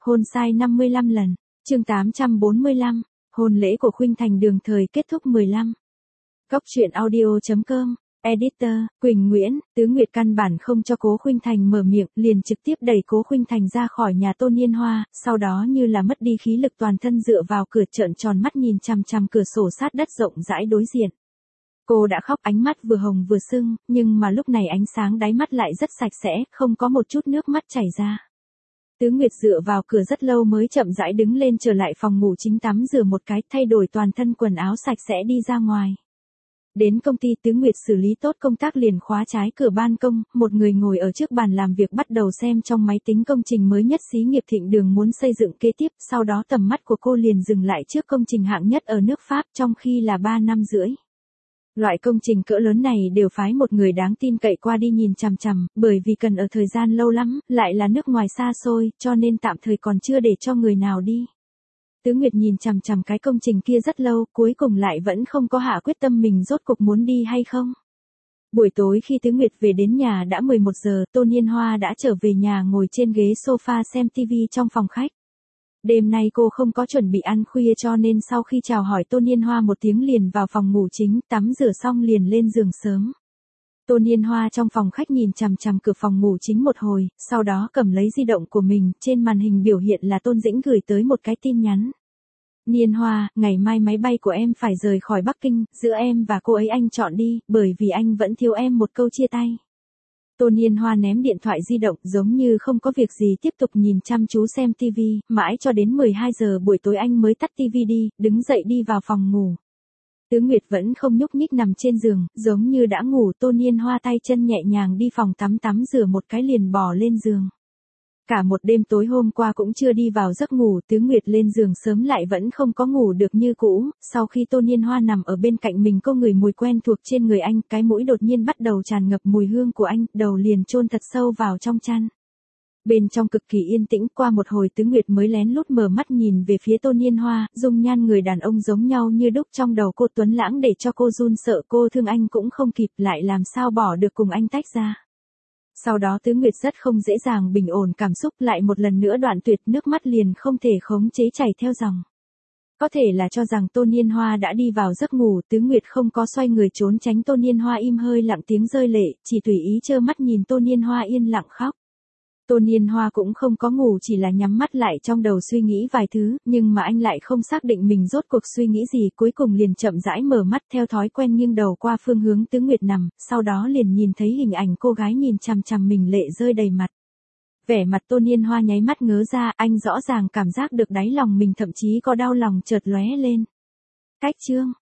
Hôn sai 55 lần. Chương 845. Hôn lễ của Khuynh Thành đường thời kết thúc 15. Góc truyện audio.com. Editor, Quỳnh Nguyễn. Tứ Nguyệt căn bản không cho Cố Khuynh Thành mở miệng, liền trực tiếp đẩy Cố Khuynh Thành ra khỏi nhà Tôn Niên Hoa, sau đó như là mất đi khí lực toàn thân dựa vào cửa trợn tròn mắt nhìn chằm chằm cửa sổ sát đất rộng rãi đối diện. Cô đã khóc, ánh mắt vừa hồng vừa sưng, nhưng mà lúc này ánh sáng đáy mắt lại rất sạch sẽ, không có một chút nước mắt chảy ra. Tứ Nguyệt dựa vào cửa rất lâu mới chậm rãi đứng lên trở lại phòng ngủ chính tắm rửa một cái, thay đổi toàn thân quần áo sạch sẽ đi ra ngoài. Đến công ty Tứ Nguyệt xử lý tốt công tác liền khóa trái cửa ban công, một người ngồi ở trước bàn làm việc bắt đầu xem trong máy tính công trình mới nhất xí nghiệp Thịnh Đường muốn xây dựng kế tiếp, sau đó tầm mắt của cô liền dừng lại trước công trình hạng nhất ở nước Pháp trong khi là 3 năm rưỡi. Loại công trình cỡ lớn này đều phái một người đáng tin cậy qua đi nhìn chằm chằm, bởi vì cần ở thời gian lâu lắm, lại là nước ngoài xa xôi, cho nên tạm thời còn chưa để cho người nào đi. Tứ Nguyệt nhìn chằm chằm cái công trình kia rất lâu, cuối cùng lại vẫn không có hạ quyết tâm mình rốt cục muốn đi hay không. Buổi tối khi Tứ Nguyệt về đến nhà đã 11 giờ, Tôn Niên Hoa đã trở về nhà ngồi trên ghế sofa xem TV trong phòng khách. Đêm nay cô không có chuẩn bị ăn khuya cho nên sau khi chào hỏi Tôn Niên Hoa một tiếng liền vào phòng ngủ chính, tắm rửa xong liền lên giường sớm. Tôn Niên Hoa trong phòng khách nhìn chằm chằm cửa phòng ngủ chính một hồi, sau đó cầm lấy di động của mình, trên màn hình biểu hiện là Tôn Dĩnh gửi tới một cái tin nhắn. Niên Hoa, ngày mai máy bay của em phải rời khỏi Bắc Kinh, giữa em và cô ấy anh chọn đi, bởi vì anh vẫn thiếu em một câu chia tay. Tôn Niên Hoa ném điện thoại di động giống như không có việc gì tiếp tục nhìn chăm chú xem TV, mãi cho đến 12 giờ buổi tối anh mới tắt TV đi, đứng dậy đi vào phòng ngủ. Tứ Nguyệt vẫn không nhúc nhích nằm trên giường, giống như đã ngủ. Tôn Niên Hoa tay chân nhẹ nhàng đi phòng tắm rửa một cái liền bò lên giường. Cả một đêm tối hôm qua cũng chưa đi vào giấc ngủ, Tứ Nguyệt lên giường sớm lại vẫn không có ngủ được như cũ, sau khi Tôn Niên Hoa nằm ở bên cạnh mình cô ngửi mùi quen thuộc trên người anh, cái mũi đột nhiên bắt đầu tràn ngập mùi hương của anh, đầu liền chôn thật sâu vào trong chăn. Bên trong cực kỳ yên tĩnh, qua một hồi Tứ Nguyệt mới lén lút mở mắt nhìn về phía Tôn Niên Hoa, dung nhan người đàn ông giống nhau như đúc trong đầu cô tuấn lãng để cho cô run sợ, cô thương anh cũng không kịp, lại làm sao bỏ được cùng anh tách ra. Sau đó Tứ Nguyệt rất không dễ dàng bình ổn cảm xúc, lại một lần nữa đoạn tuyệt, nước mắt liền không thể khống chế chảy theo dòng. Có thể là cho rằng Tôn Niên Hoa đã đi vào giấc ngủ, Tứ Nguyệt không có xoay người trốn tránh Tôn Niên Hoa im hơi lặng tiếng rơi lệ, chỉ tùy ý trơ mắt nhìn Tôn Niên Hoa yên lặng khóc. Tôn Niên Hoa cũng không có ngủ, chỉ là nhắm mắt lại trong đầu suy nghĩ vài thứ, nhưng mà anh lại không xác định mình rốt cuộc suy nghĩ gì, cuối cùng liền chậm rãi mở mắt theo thói quen nghiêng đầu qua phương hướng Tứ Nguyệt nằm, sau đó liền nhìn thấy hình ảnh cô gái nhìn chằm chằm mình lệ rơi đầy mặt. Vẻ mặt Tôn Niên Hoa nháy mắt ngớ ra, anh rõ ràng cảm giác được đáy lòng mình thậm chí có đau lòng chợt lóe lên. Cách chương.